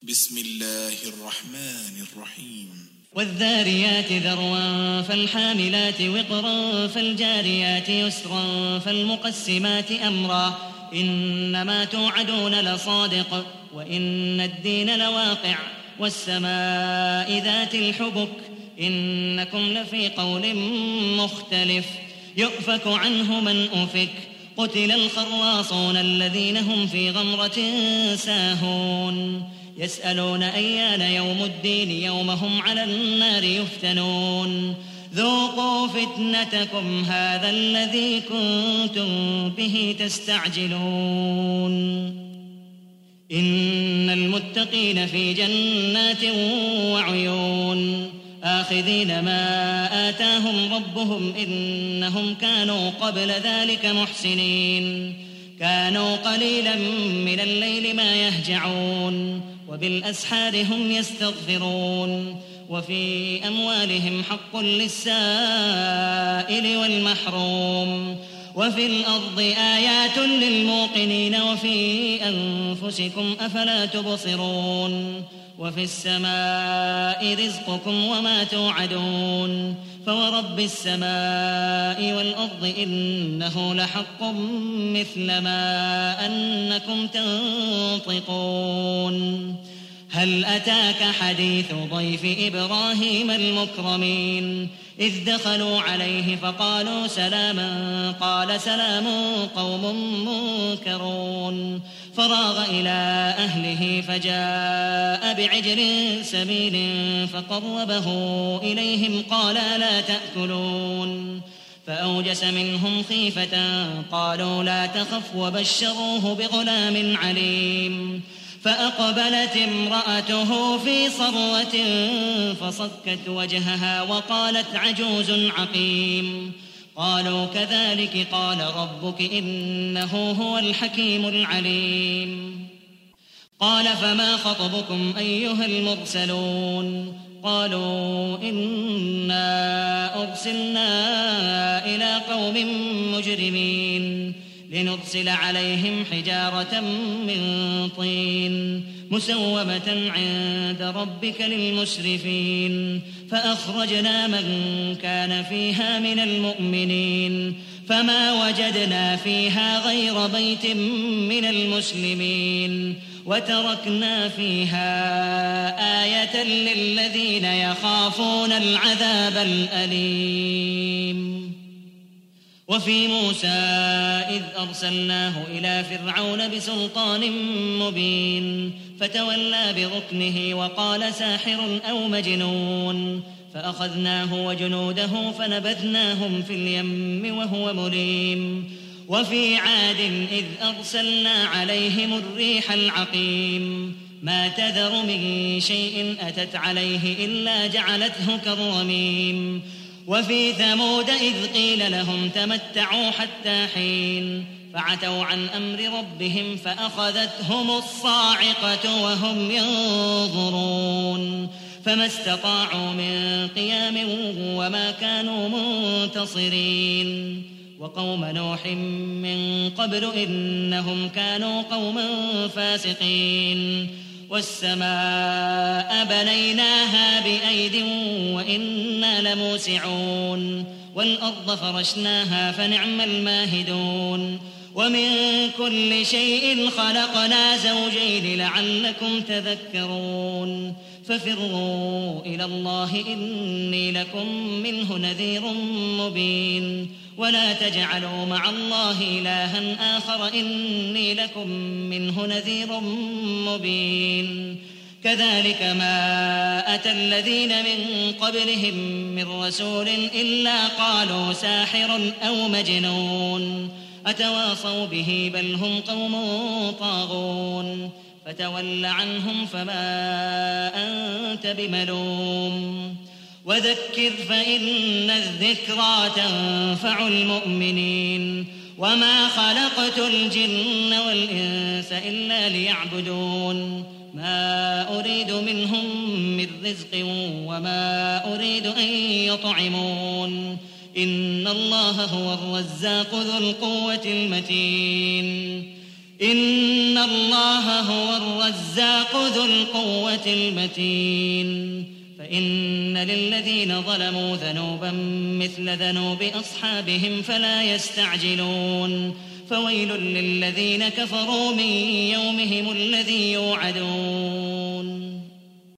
بسم الله الرحمن الرحيم والذاريات ذروا فالحاملات وقرا فالجاريات يسرا فالمقسمات أمرا إنما توعدون لصادق وإن الدين لواقع والسماء ذات الحبك إنكم لفي قول مختلف يؤفك عنه من أفك قتل الخراصون الذين هم في غمرة ساهون يسألون أيان يوم الدين يوم هم على النار يفتنون ذوقوا فتنتكم هذا الذي كنتم به تستعجلون إن المتقين في جنات وعيون آخذين ما آتاهم ربهم إنهم كانوا قبل ذلك محسنين كانوا قليلا من الليل ما يهجعون وبالأسحار هم يستغفرون وفي أموالهم حق للسائل والمحروم وفي الأرض آيات للموقنين وفي أنفسكم أفلا تبصرون وفي السماء رزقكم وما توعدون فورب السماء والأرض إنه لحق مثل ما أنكم تنطقون هل أتاك حديث ضيف إبراهيم المكرمين إذ دخلوا عليه فقالوا سلاما قال سلام قوم منكرون فراغ إلى أهله فجاء بعجل سمين فقربه إليهم قال لا تأكلون فأوجس منهم خيفة قالوا لا تخف وبشروه بغلام عليم فأقبلت امرأته في صرة فصكت وجهها وقالت عجوز عقيم قالوا كذلك قال ربك إنه هو الحكيم العليم قال فما خطبكم أيها المرسلون قالوا إنا أرسلنا إلى قوم مجرمين لنرسل عليهم حجارة من طين مسومة عند ربك للمسرفين فأخرجنا من كان فيها من المؤمنين فما وجدنا فيها غير بيت من المسلمين وتركنا فيها آية للذين يخافون العذاب الأليم وفي موسى إذ أرسلناه إلى فرعون بسلطان مبين فتولى بركنه وقال ساحر أو مجنون فأخذناه وجنوده فنبذناهم في اليم وهو مليم وفي عاد إذ أرسلنا عليهم الريح العقيم ما تذر من شيء أتت عليه إلا جعلته كالرميم وفي ثمود إذ قيل لهم تمتعوا حتى حين فعتوا عن أمر ربهم فأخذتهم الصاعقة وهم ينظرون فما استطاعوا من قيام وما كانوا منتصرين وقوم نوح من قبل إنهم كانوا قوما فاسقين والسماء بنيناها بأيد وإنا لموسعون والأرض فرشناها فنعم الماهدون ومن كل شيء خلقنا زوجين لعلكم تذكرون ففروا إلى الله إني لكم منه نذير مبين ولا تجعلوا مع الله إلها آخر إني لكم منه نذير مبين كذلك ما أتى الذين من قبلهم من رسول إلا قالوا ساحر أو مجنون أتواصوا به بل هم قوم طاغون فتول عنهم فما أنت بملوم وذكر فإن الذكرى تنفع المؤمنين وما خلقت الجن والإنس إلا ليعبدون ما أريد منهم من رزق وما أريد أن يطعمون إن الله هو الرزاق ذو القوة المتين إن الله هو الرزاق ذو القوة المتين فإن للذين ظلموا ذنوبا مثل ذنوب أصحابهم فلا يستعجلون فويل للذين كفروا من يومهم الذي يوعدون